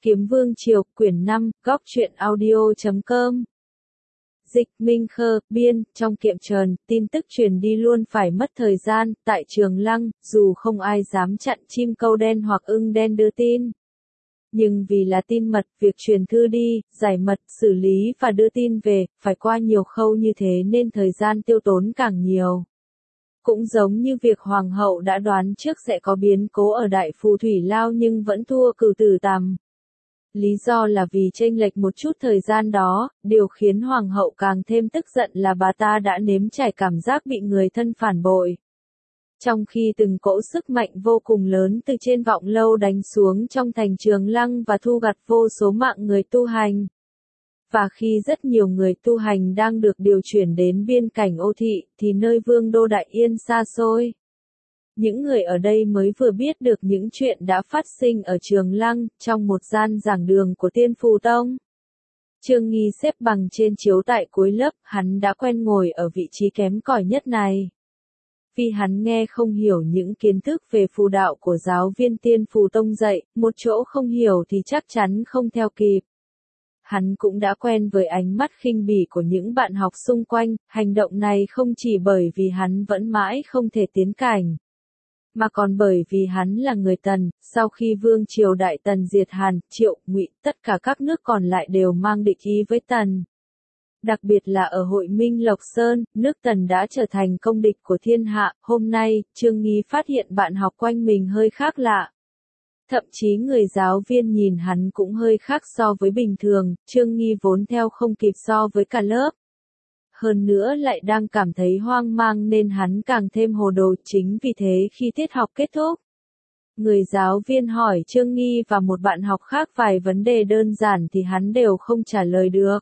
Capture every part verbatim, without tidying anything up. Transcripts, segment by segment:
Kiếm Vương Triều, quyển năm, góc truyện audio chấm com. Dịch Minh Khơ, biên, trong kiệm trần, tin tức truyền đi luôn phải mất thời gian, tại Trường Lăng, dù không ai dám chặn chim câu đen hoặc ưng đen đưa tin. Nhưng vì là tin mật, việc truyền thư đi, giải mật, xử lý và đưa tin về, phải qua nhiều khâu như thế nên thời gian tiêu tốn càng nhiều. Cũng giống như việc Hoàng hậu đã đoán trước sẽ có biến cố ở Đại Phù Thủy Lao nhưng vẫn thua Cửu Tử Tằm. Lý do là vì chênh lệch một chút thời gian đó, điều khiến Hoàng hậu càng thêm tức giận là bà ta đã nếm trải cảm giác bị người thân phản bội. Trong khi từng cỗ sức mạnh vô cùng lớn từ trên vọng lâu đánh xuống trong thành Trường Lăng và thu gặt vô số mạng người tu hành. Và khi rất nhiều người tu hành đang được điều chuyển đến biên cảnh Ô Thị, thì nơi Vương đô Đại Yên xa xôi. Những người ở đây mới vừa biết được những chuyện đã phát sinh ở Trường Lăng, trong một gian giảng đường của Tiên Phù Tông. Trương Nghi xếp bằng trên chiếu tại cuối lớp, hắn đã quen ngồi ở vị trí kém cỏi nhất này. Vì hắn nghe không hiểu những kiến thức về phù đạo của giáo viên Tiên Phù Tông dạy, một chỗ không hiểu thì chắc chắn không theo kịp. Hắn cũng đã quen với ánh mắt khinh bỉ của những bạn học xung quanh, hành động này không chỉ bởi vì hắn vẫn mãi không thể tiến cảnh, mà còn bởi vì hắn là người Tần, sau khi Vương triều Đại Tần diệt Hàn, Triệu, Ngụy, tất cả các nước còn lại đều mang địch ý với Tần. Đặc biệt là ở Hội Minh Lộc Sơn, nước Tần đã trở thành công địch của thiên hạ. Hôm nay, Trương Nghi phát hiện bạn học quanh mình hơi khác lạ. Thậm chí người giáo viên nhìn hắn cũng hơi khác so với bình thường, Trương Nghi vốn theo không kịp so với cả lớp. Hơn nữa lại đang cảm thấy hoang mang nên hắn càng thêm hồ đồ, chính vì thế khi tiết học kết thúc, người giáo viên hỏi Trương Nghi và một bạn học khác vài vấn đề đơn giản thì hắn đều không trả lời được.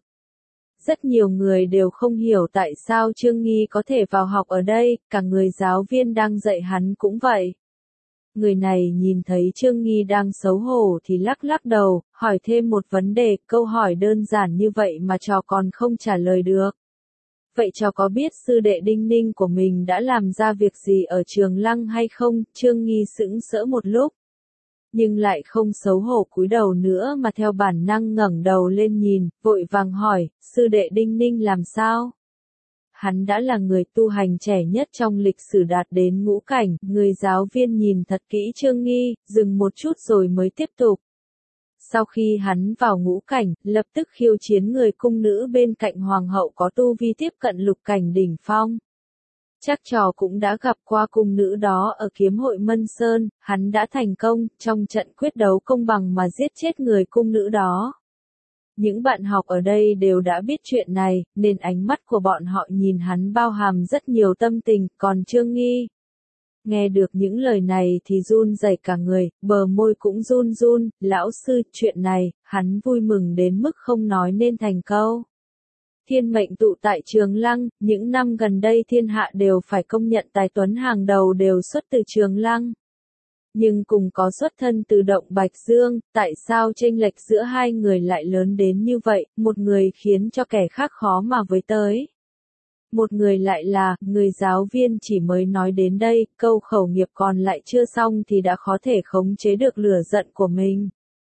Rất nhiều người đều không hiểu tại sao Trương Nghi có thể vào học ở đây, cả người giáo viên đang dạy hắn cũng vậy. Người này nhìn thấy Trương Nghi đang xấu hổ thì lắc lắc đầu, hỏi thêm một vấn đề, câu hỏi đơn giản như vậy mà trò còn không trả lời được. Vậy trò có biết sư đệ Đinh Ninh của mình đã làm ra việc gì ở Trường Lăng hay không? Trương Nghi sững sỡ một lúc, nhưng lại không xấu hổ cúi đầu nữa mà theo bản năng ngẩng đầu lên nhìn, vội vàng hỏi, sư đệ Đinh Ninh làm sao? Hắn đã là người tu hành trẻ nhất trong lịch sử đạt đến ngũ cảnh, người giáo viên nhìn thật kỹ Trương Nghi, dừng một chút rồi mới tiếp tục. Sau khi hắn vào ngũ cảnh, lập tức khiêu chiến người cung nữ bên cạnh hoàng hậu có tu vi tiếp cận lục cảnh đỉnh phong. Chắc trò cũng đã gặp qua cung nữ đó ở kiếm hội Mân Sơn, hắn đã thành công, trong trận quyết đấu công bằng mà giết chết người cung nữ đó. Những bạn học ở đây đều đã biết chuyện này, nên ánh mắt của bọn họ nhìn hắn bao hàm rất nhiều tâm tình, còn Trương Nghi nghe được những lời này thì run rẩy cả người, bờ môi cũng run run, lão sư, chuyện này, hắn vui mừng đến mức không nói nên thành câu. Thiên mệnh tụ tại Trường Lăng, những năm gần đây thiên hạ đều phải công nhận tài tuấn hàng đầu đều xuất từ Trường Lăng. Nhưng cùng có xuất thân từ động Bạch Dương, tại sao chênh lệch giữa hai người lại lớn đến như vậy, một người khiến cho kẻ khác khó mà với tới. Một người lại là, người giáo viên chỉ mới nói đến đây, câu khẩu nghiệp còn lại chưa xong thì đã khó thể khống chế được lửa giận của mình.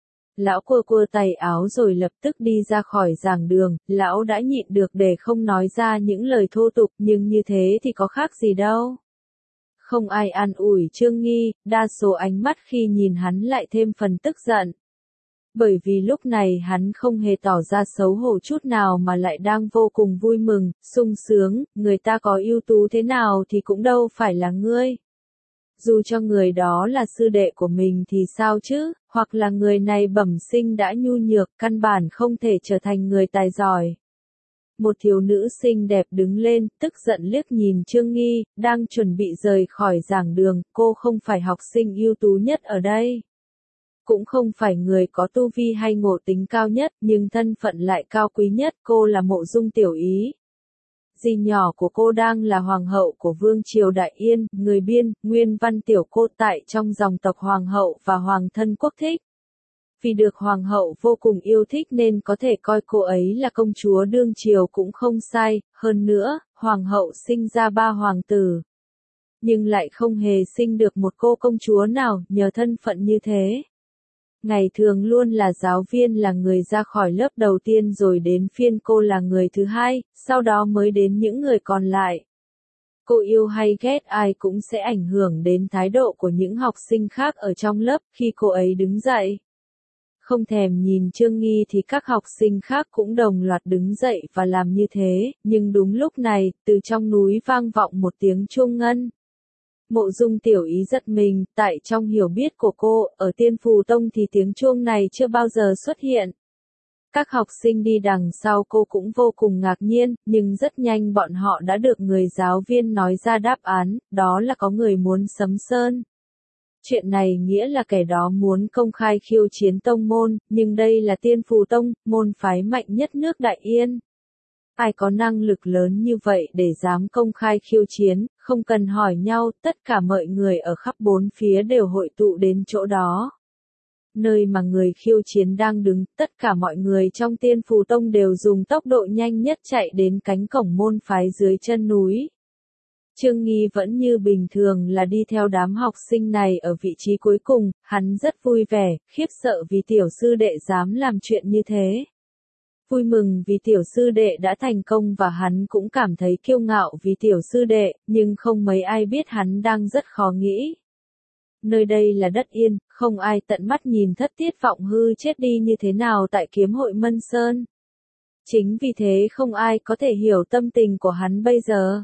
Lão cua cua tay áo rồi lập tức đi ra khỏi giảng đường, lão đã nhịn được để không nói ra những lời thô tục nhưng như thế thì có khác gì đâu. Không ai an ủi Trương Nghi, đa số ánh mắt khi nhìn hắn lại thêm phần tức giận. Bởi vì lúc này hắn không hề tỏ ra xấu hổ chút nào mà lại đang vô cùng vui mừng, sung sướng, người ta có ưu tú thế nào thì cũng đâu phải là ngươi. Dù cho người đó là sư đệ của mình thì sao chứ, hoặc là người này bẩm sinh đã nhu nhược, căn bản không thể trở thành người tài giỏi. Một thiếu nữ xinh đẹp đứng lên, tức giận liếc nhìn Trương Nghi, đang chuẩn bị rời khỏi giảng đường, cô không phải học sinh ưu tú nhất ở đây. Cũng không phải người có tu vi hay ngộ tính cao nhất, nhưng thân phận lại cao quý nhất, cô là Mộ Dung Tiểu Ý. Dì nhỏ của cô đang là hoàng hậu của Vương triều Đại Yên, người biên, nguyên văn tiểu cô tại trong dòng tộc hoàng hậu và hoàng thân quốc thích. Vì được hoàng hậu vô cùng yêu thích nên có thể coi cô ấy là công chúa đương triều cũng không sai, hơn nữa, hoàng hậu sinh ra ba hoàng tử. Nhưng lại không hề sinh được một cô công chúa nào, nhờ thân phận như thế. Ngày thường luôn là giáo viên là người ra khỏi lớp đầu tiên rồi đến phiên cô là người thứ hai, sau đó mới đến những người còn lại. Cô yêu hay ghét ai cũng sẽ ảnh hưởng đến thái độ của những học sinh khác ở trong lớp khi cô ấy đứng dậy. Không thèm nhìn Trương Nghi thì các học sinh khác cũng đồng loạt đứng dậy và làm như thế, nhưng đúng lúc này, từ trong núi vang vọng một tiếng chuông ngân. Mộ Dung Tiểu Ý giật mình, tại trong hiểu biết của cô, ở Tiên Phù Tông thì tiếng chuông này chưa bao giờ xuất hiện. Các học sinh đi đằng sau cô cũng vô cùng ngạc nhiên, nhưng rất nhanh bọn họ đã được người giáo viên nói ra đáp án, đó là có người muốn sấm sơn. Chuyện này nghĩa là kẻ đó muốn công khai khiêu chiến tông môn, nhưng đây là Tiên Phù Tông, môn phái mạnh nhất nước Đại Yên. Ai có năng lực lớn như vậy để dám công khai khiêu chiến, không cần hỏi nhau, tất cả mọi người ở khắp bốn phía đều hội tụ đến chỗ đó. Nơi mà người khiêu chiến đang đứng, tất cả mọi người trong Tiên Phù Tông đều dùng tốc độ nhanh nhất chạy đến cánh cổng môn phái dưới chân núi. Trương Nghi vẫn như bình thường là đi theo đám học sinh này ở vị trí cuối cùng, hắn rất vui vẻ, khiếp sợ vì tiểu sư đệ dám làm chuyện như thế. Vui mừng vì tiểu sư đệ đã thành công và hắn cũng cảm thấy kiêu ngạo vì tiểu sư đệ, nhưng không mấy ai biết hắn đang rất khó nghĩ. Nơi đây là đất yên, không ai tận mắt nhìn Thất Tiết Vọng Hư chết đi như thế nào tại kiếm hội Mân Sơn. Chính vì thế không ai có thể hiểu tâm tình của hắn bây giờ.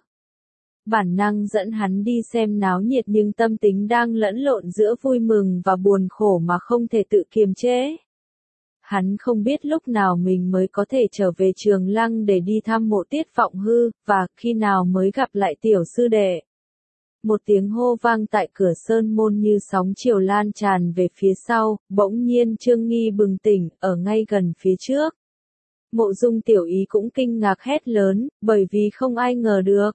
Bản năng dẫn hắn đi xem náo nhiệt nhưng tâm tính đang lẫn lộn giữa vui mừng và buồn khổ mà không thể tự kiềm chế. Hắn không biết lúc nào mình mới có thể trở về Trường Lăng để đi thăm Mộ Tiết Vọng Hư, và khi nào mới gặp lại tiểu sư đệ. Một tiếng hô vang tại cửa sơn môn như sóng chiều lan tràn về phía sau, bỗng nhiên Trương Nghi bừng tỉnh, ở ngay gần phía trước. Mộ Dung Tiểu Ý cũng kinh ngạc hét lớn, bởi vì không ai ngờ được.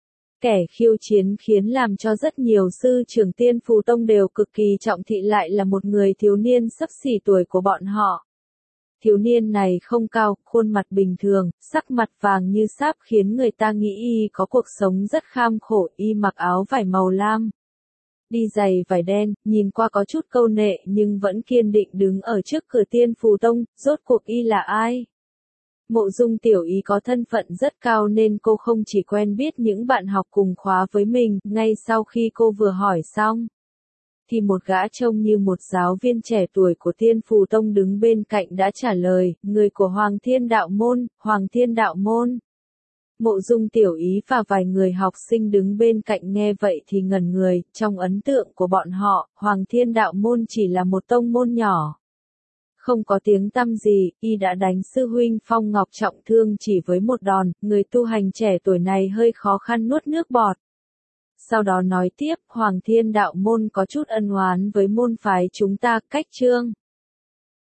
Kẻ khiêu chiến khiến làm cho rất nhiều sư trưởng Tiên Phù Tông đều cực kỳ trọng thị lại là một người thiếu niên xấp xỉ tuổi của bọn họ. Thiếu niên này không cao, khuôn mặt bình thường, sắc mặt vàng như sáp khiến người ta nghĩ y có cuộc sống rất kham khổ, y mặc áo vải màu lam. Đi giày vải đen, nhìn qua có chút câu nệ nhưng vẫn kiên định đứng ở trước cửa Tiên Phù Tông, rốt cuộc y là ai? Mộ Dung Tiểu Ý có thân phận rất cao nên cô không chỉ quen biết những bạn học cùng khóa với mình, ngay sau khi cô vừa hỏi xong. Thì một gã trông như một giáo viên trẻ tuổi của Tiên Phù Tông đứng bên cạnh đã trả lời, người của Hoàng Thiên Đạo Môn, Hoàng Thiên Đạo Môn. Mộ Dung Tiểu Ý và vài người học sinh đứng bên cạnh nghe vậy thì ngẩn người, trong ấn tượng của bọn họ, Hoàng Thiên Đạo Môn chỉ là một tông môn nhỏ. Không có tiếng tăm gì, y đã đánh sư huynh Phong Ngọc trọng thương chỉ với một đòn, người tu hành trẻ tuổi này hơi khó khăn nuốt nước bọt. Sau đó nói tiếp, Hoàng Thiên Đạo Môn có chút ân oán với môn phái chúng ta, cách chương.